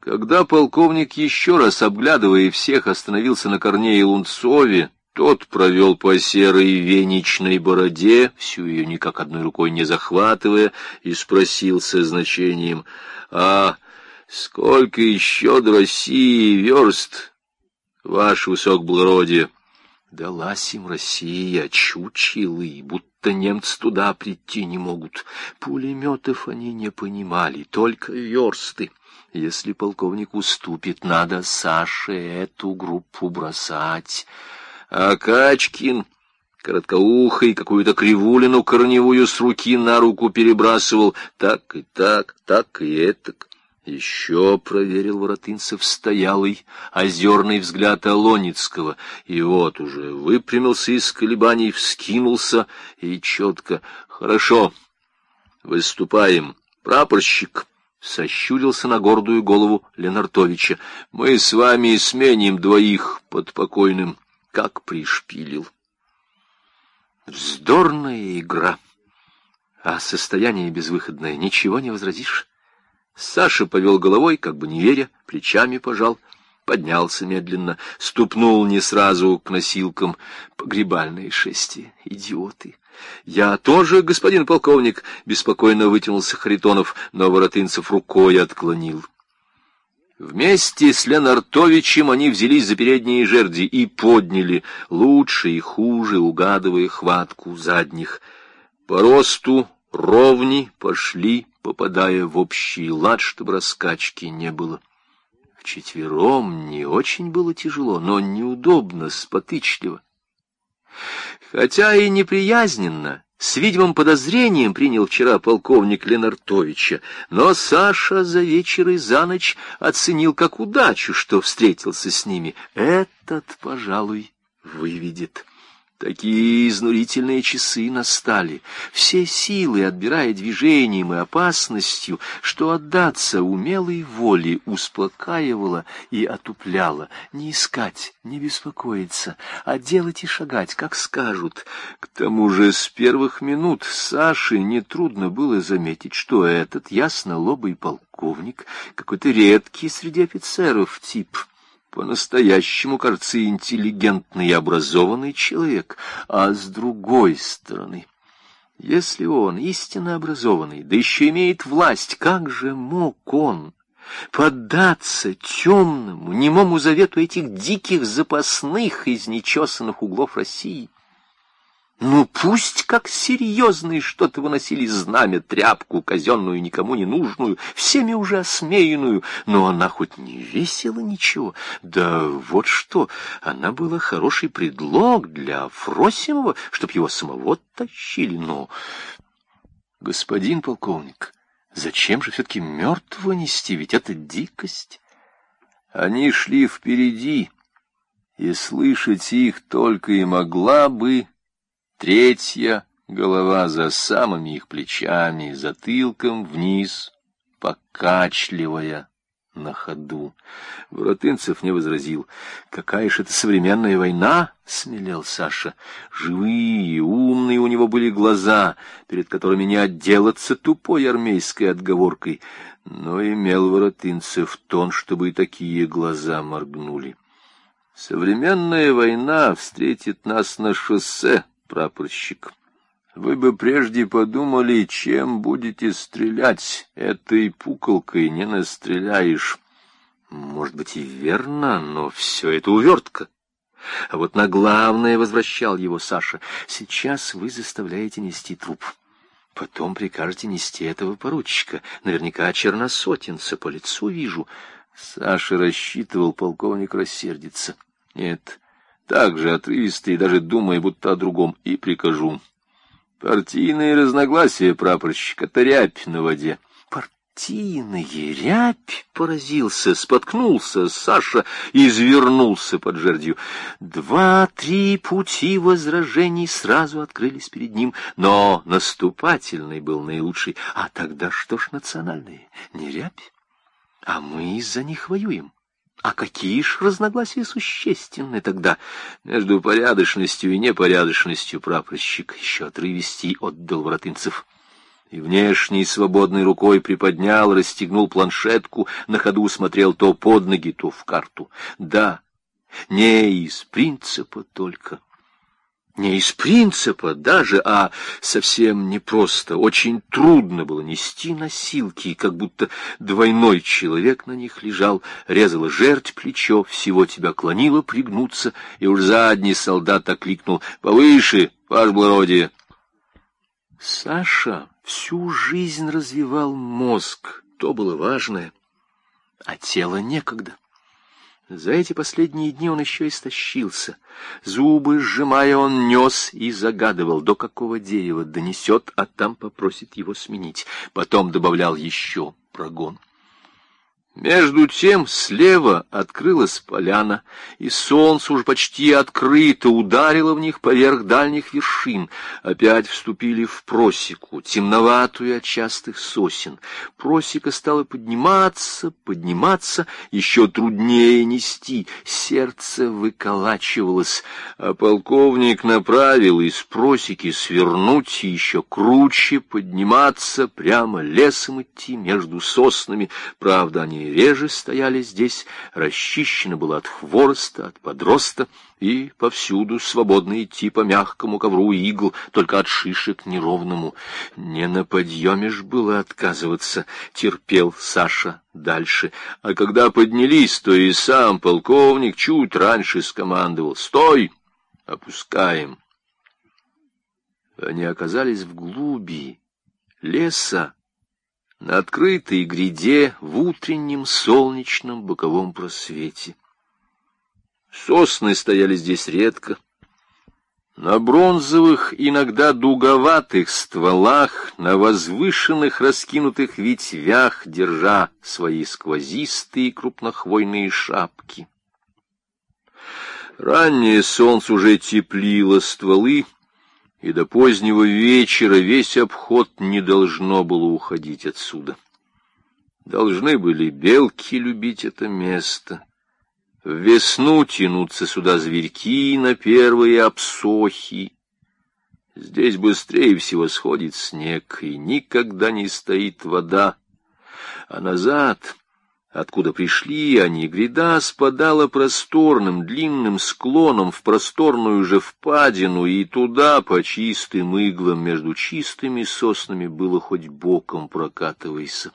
Когда полковник, еще раз обглядывая всех, остановился на Корнее Лунцове, тот провел по серой веничной бороде, всю ее никак одной рукой не захватывая, и спросил со значением: «А сколько еще до России верст, ваше высокоблагородие?» Далась им Россия, чучелы, будто немцы туда прийти не могут. Пулеметов они не понимали, только версты. Если полковник уступит, надо Саше эту группу бросать. А Качкин, короткоухой, какую-то кривулину корневую с руки на руку перебрасывал. Так и так, так и этак. Еще проверил Воротынцев стоялый озерный взгляд Алоницкого, и вот уже выпрямился из колебаний, вскинулся и четко: «Хорошо, выступаем, прапорщик!» Сощурился на гордую голову Ленартовича. «Мы с вами сменим двоих под покойным», как пришпилил. Вздорная игра, а состояние безвыходное, ничего не возразишь. Саша повел головой, как бы не веря, плечами пожал, поднялся медленно, ступнул не сразу к носилкам. Погребальное шествие, идиоты. «Я тоже, господин полковник», — беспокойно вытянулся Харитонов, но Воротынцев рукой отклонил. Вместе с Ленартовичем они взялись за передние жерди и подняли, лучше и хуже угадывая хватку задних. По росту ровни пошли, попадая в общий лад, чтобы раскачки не было. Вчетвером не очень было тяжело, но неудобно, спотычливо. Хотя и неприязненно, с видимым подозрением принял вчера полковник Ленартовича, но Саша за вечер и за ночь оценил как удачу, что встретился с ними. Этот, пожалуй, выведет. Такие изнурительные часы настали, все силы отбирая движением и опасностью, что отдаться умелой воле успокаивало и отупляло, не искать, не беспокоиться, а делать и шагать, как скажут. К тому же с первых минут Саше нетрудно было заметить, что этот яснолобый полковник какой-то редкий среди офицеров тип. По-настоящему, кажется, интеллигентный и образованный человек, а с другой стороны, если он истинно образованный, да еще имеет власть, как же мог он поддаться темному, немому завету этих диких запасных из нечесанных углов России? Ну, пусть как серьезные что-то выносили знамя, тряпку казенную, никому не нужную, всеми уже осмеянную, но она хоть не весила ничего. Да вот что, она была хороший предлог для Афросимова, чтоб его самого тащили, но... Господин полковник, зачем же все-таки мертвого нести, ведь это дикость. Они шли впереди, и слышать их только и могла бы третья голова за самыми их плечами, затылком вниз, покачливая на ходу. Воротынцев не возразил. «Какая ж это современная война!» — смелел Саша. Живые, умные у него были глаза, перед которыми не отделаться тупой армейской отговоркой. Но имел Воротынцев тон, чтобы и такие глаза моргнули. «Современная война встретит нас на шоссе, прапорщик. Вы бы прежде подумали, чем будете стрелять. Этой пуколкой не настреляешь». Может быть и верно, но все это увертка. А вот на главное возвращал его Саша. Сейчас вы заставляете нести труп. Потом прикажете нести этого поручика. Наверняка черносотенца, по лицу вижу. Саша рассчитывал, полковник рассердится. Нет, так же отрывисто и даже думая, будто о другом, и прикажу. Партийные разногласия, прапорщик, это рябь на воде. Партийные рябь? Поразился, споткнулся Саша, извернулся под жердью. 2-3 пути возражений сразу открылись перед ним, но наступательный был наилучший. А тогда что ж национальные? Не рябь? А мы из-за них воюем. А какие ж разногласия существенны тогда между порядочностью и непорядочностью, прапорщик? Еще отрывистей отдал Воротынцев. и внешней свободной рукой приподнял, расстегнул планшетку, на ходу смотрел то под ноги, то в карту. Да, не из принципа только. Не из принципа даже, а совсем непросто. Очень трудно было нести носилки, как будто двойной человек на них лежал, резала жерть плечо, всего тебя клонило пригнуться, и уж задний солдат окликнул: «Повыше, ваше благородие!» Саша всю жизнь развивал мозг, то было важное, а тело некогда. За эти последние дни он еще истощился. Зубы сжимая, он нес и загадывал, до какого дерева донесет, а там попросит его сменить. Потом добавлял еще прогон. Между тем слева открылась поляна, и солнце уже почти открыто ударило в них поверх дальних вершин. Опять вступили в просеку, темноватую от частых сосен. Просека стала подниматься, еще труднее нести, сердце выколачивалось, а полковник направил из просеки свернуть и еще круче подниматься, прямо лесом идти между соснами. Правда, они реже стояли здесь, расчищено было от хвороста, от подроста, и повсюду свободно идти по мягкому ковру игл, только от шишек неровному. Не на подъеме ж было отказываться, терпел Саша дальше. А когда поднялись, то и сам полковник чуть раньше скомандовал: «Стой! Опускаем!» Они оказались в глуби леса, на открытой гряде в утреннем солнечном боковом просвете. Сосны стояли здесь редко. На бронзовых, иногда дуговатых стволах, на возвышенных раскинутых ветвях, держа свои сквозистые крупнохвойные шапки. Раннее солнце уже теплило стволы, и до позднего вечера весь обход не должно было уходить отсюда. Должны были белки любить это место. В весну тянутся сюда зверьки на первые обсохи. Здесь быстрее всего сходит снег, и никогда не стоит вода. А назад, откуда пришли они, гряда спадала просторным длинным склоном в просторную же впадину, и туда по чистым иглам между чистыми соснами было хоть боком прокатывайся.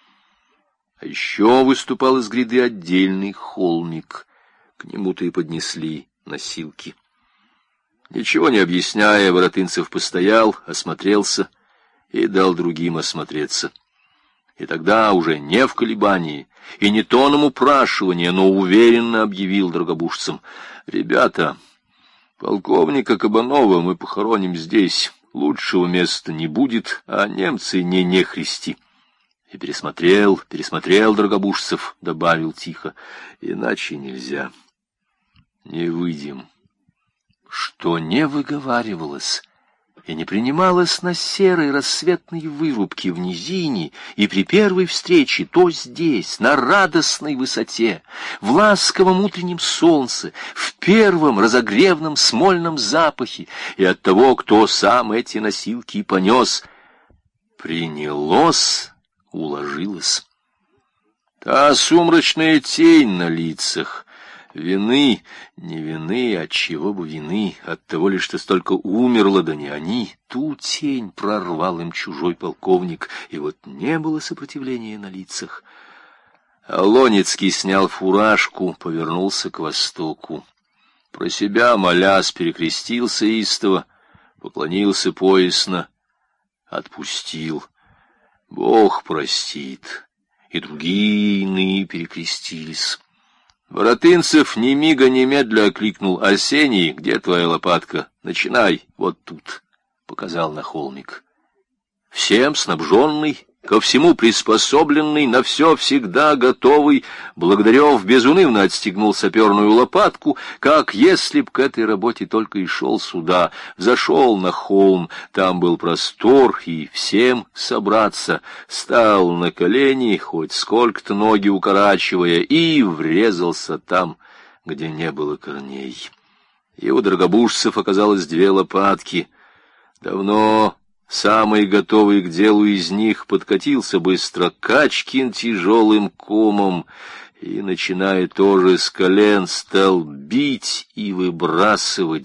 А еще выступал из гряды отдельный холмик, к нему-то и поднесли носилки. Ничего не объясняя, Воротынцев постоял, осмотрелся и дал другим осмотреться. И тогда уже не в колебании и не тоном упрашивания, но уверенно объявил драгобужцам: «Ребята, полковника Кабанова мы похороним здесь, лучшего места не будет, а немцы не нехристи». И пересмотрел драгобужцев, добавил тихо: «Иначе нельзя, не выйдем». Что не выговаривалось и не принималось на серой рассветной вырубке в низине, и при первой встрече то здесь, на радостной высоте, в ласковом утреннем солнце, в первом разогревном смольном запахе, и от того, кто сам эти носилки понес, принялось, уложилось. Та сумрачная тень на лицах, вины, не вины, отчего бы вины, от того лишь, что столько умерло, да не они, ту тень прорвал им чужой полковник, и вот не было сопротивления на лицах. Алонецкий снял фуражку, повернулся к востоку. Про себя, молясь, перекрестился истово, поклонился поясно, отпустил. Бог простит, и другие иные перекрестились. Воротынцев ни мига ни медля окликнул: «Арсений, где твоя лопатка? Начинай, вот тут», — показал на холмик. Всем снабженный, ко всему приспособленный, на все всегда готовый, Благодарев безунывно отстегнул саперную лопатку, как если б к этой работе только и шел сюда, взошел на холм, там был простор, и всем собраться, стал на колени, хоть сколько-то ноги укорачивая, и врезался там, где не было корней. И у драгобужцев оказалось две лопатки. Давно Самый готовый к делу из них подкатился быстро Качкин тяжелым комом и, начиная тоже с колен, стал бить и выбрасывать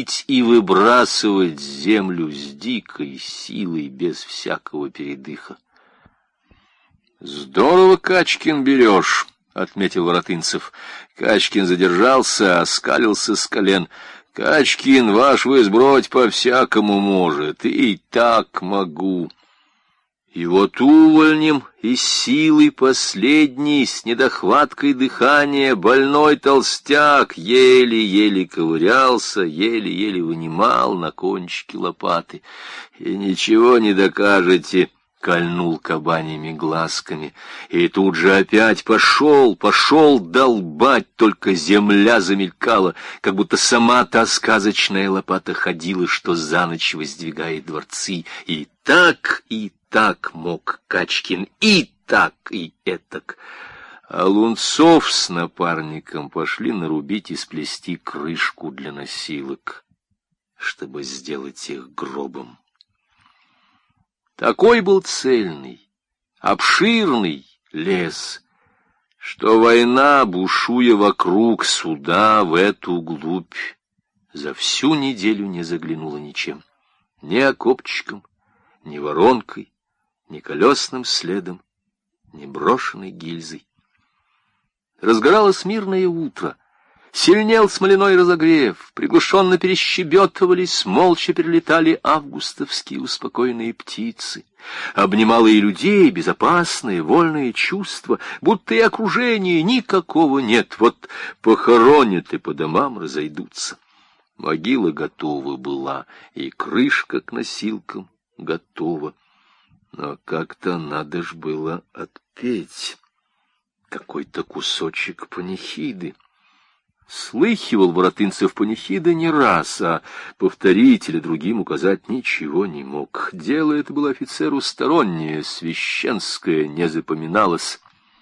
землю с дикой силой, без всякого передыха. «Здорово, Качкин, берешь», — отметил Воротынцев. Качкин задержался, оскалился с колен. «Качкин, ваш вызбродь по-всякому может, и так могу». И вот увольнем и силой последней, с недохваткой дыхания, больной толстяк еле-еле ковырялся, еле-еле вынимал на кончике лопаты. «И ничего не докажете», — кольнул кабаньими глазками, и тут же опять пошел долбать, только земля замелькала, как будто сама та сказочная лопата ходила, что за ночь воздвигает дворцы. И так мог Качкин, и так, и этак. А Лунцов с напарником пошли нарубить и сплести крышку для носилок, чтобы сделать их гробом. Такой был цельный, обширный лес, что война, бушуя вокруг суда в эту глубь, за всю неделю не заглянула ничем, ни окопчиком, ни воронкой, ни колесным следом, ни брошенной гильзой. Разгоралось мирное утро, сильнел смоляной разогрев, приглушенно перещебетывались, молча перелетали августовские успокоенные птицы. Обнимало и людей безопасное, вольное чувство, будто и окружения никакого нет, вот похоронят и по домам разойдутся. Могила готова была, и крышка к носилкам готова. Но как-то надо ж было отпеть какой-то кусочек панихиды. Слыхивал Воротынцев панихиды не раз, а повторить или другим указать ничего не мог. Дело это было офицеру стороннее, священское, не запоминалось.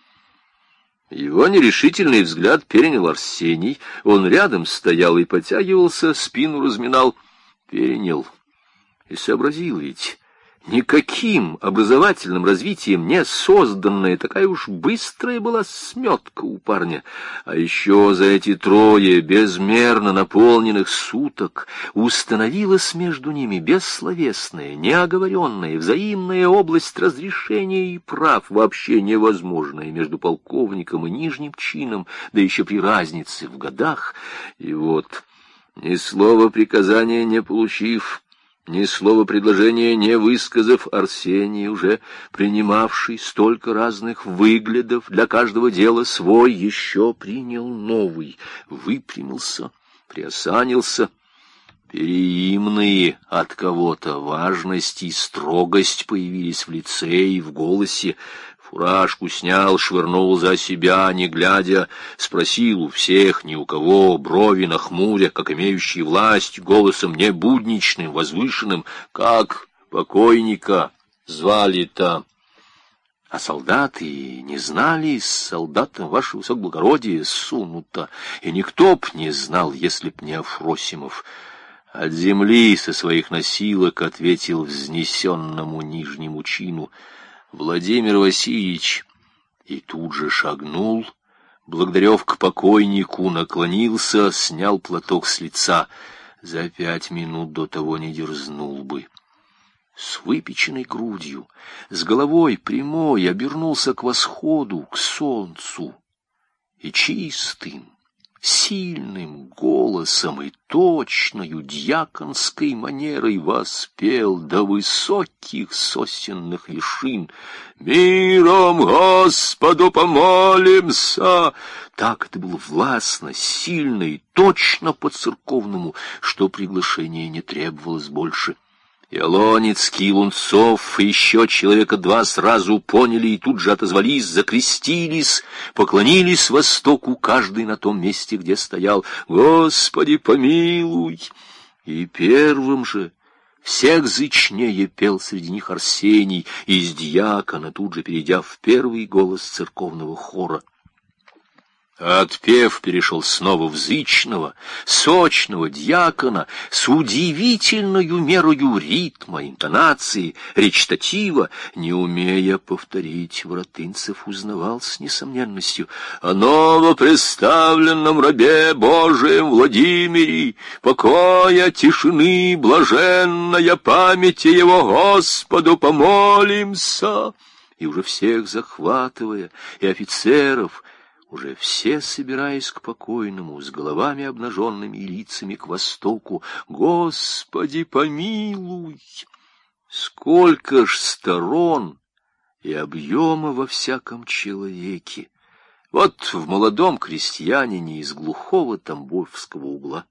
Его нерешительный взгляд перенял Арсений. Он рядом стоял и потягивался, спину разминал. Перенял и сообразил ведь. Никаким образовательным развитием не созданная, такая уж быстрая была сметка у парня. А еще за эти трое безмерно наполненных суток установилась между ними бессловесная, неоговоренная, взаимная область разрешения и прав, вообще невозможная между полковником и нижним чином, да еще при разнице в годах. И вот, ни слова приказания не получив, ни слова предложения не высказав, Арсений, уже принимавший столько разных выглядов, для каждого дела свой, еще принял новый, выпрямился, приосанился. Переимные от кого-то важность и строгость появились в лице и в голосе. Фуражку снял, швырнул за себя, не глядя, спросил у всех, ни у кого, брови нахмуря, как имеющий власть, голосом не будничным, возвышенным, как покойника звали-то. А солдаты не знали, с солдатом ваше высокоблагородие сунуто, и никто б не знал, если б не Афросимов. От земли со своих носилок ответил взнесенному нижнему чину Владимир Васильевич, и тут же шагнул, Благодарев к покойнику, наклонился, снял платок с лица. За 5 минут до того не дерзнул бы. С выпеченной грудью, с головой прямой, обернулся к восходу, к солнцу, и чистым, сильным голосом и точною дьяконской манерой воспел до высоких сосенных вершин: «Миром Господу помолимся!» Так это было властно, сильно и точно по-церковному, что приглашение не требовалось больше. И Алонецкий, и Лунцов, и еще человека 2 сразу поняли и тут же отозвались, закрестились, поклонились востоку, каждый на том месте, где стоял. «Господи, помилуй!» И первым же всех зычнее пел среди них Арсений, из дьякона тут же перейдя в первый голос церковного хора. А отпев перешел снова в зычного, сочного дьякона с удивительною мерою ритма, интонации, речитатива, не умея повторить, Воротынцев узнавал с несомненностью: «О новопреставленном рабе Божием Владимире, покоя, тишины, блаженная памяти его, Господу помолимся!» И уже всех захватывая, и офицеров, уже все, собираясь к покойному, с головами обнаженными и лицами к востоку: «Господи, помилуй!» Сколько ж сторон и объема во всяком человеке! Вот в молодом крестьянине из глухого тамбовского угла.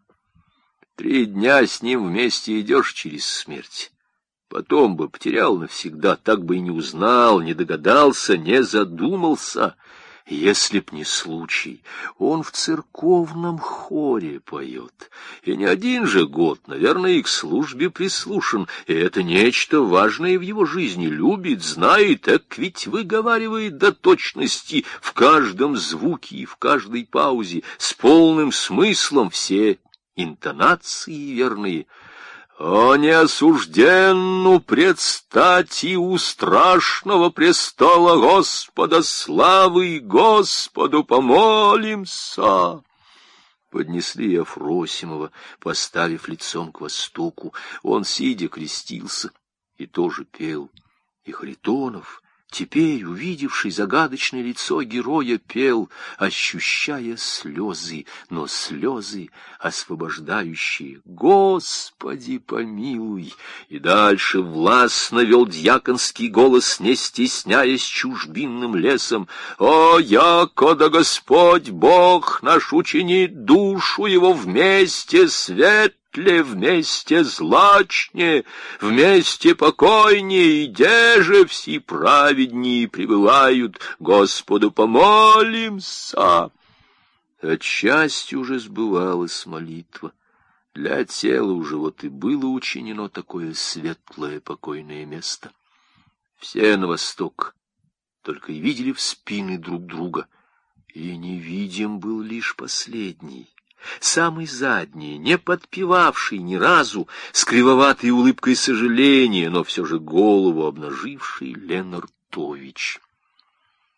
3 дня с ним вместе идешь через смерть. Потом бы потерял навсегда, так бы и не узнал, не догадался, не задумался. Если б не случай, он в церковном хоре поет. И не один же год, наверное, и к службе прислушан. И это нечто важное в его жизни. Любит, знает, так ведь выговаривает до точности в каждом звуке и в каждой паузе, с полным смыслом, все интонации верные. «О неосужденну предстать и у страшного престола Господа славы, Господу помолимся!» Поднесли Афросимова, поставив лицом к востоку. Он, сидя, крестился и тоже пел. И Харитонов, теперь, увидевший загадочное лицо героя, пел, ощущая слезы, но слезы освобождающие. «Господи, помилуй!» И дальше властно вел дьяконский голос, не стесняясь чужбинным лесом: «О, якода Господь Бог наш учинит душу его вместе светле, вместе злачне, вместе покойней, где же все праведние пребывают, Господу помолимся!» Отчасти уже сбывалась молитва. Для тела уже вот и было учинено такое светлое покойное место. Все на восток, только и видели в спины друг друга, и невидим был лишь последний, самый задний, не подпевавший ни разу, с кривоватой улыбкой сожаления, но все же голову обнаживший Ленартович.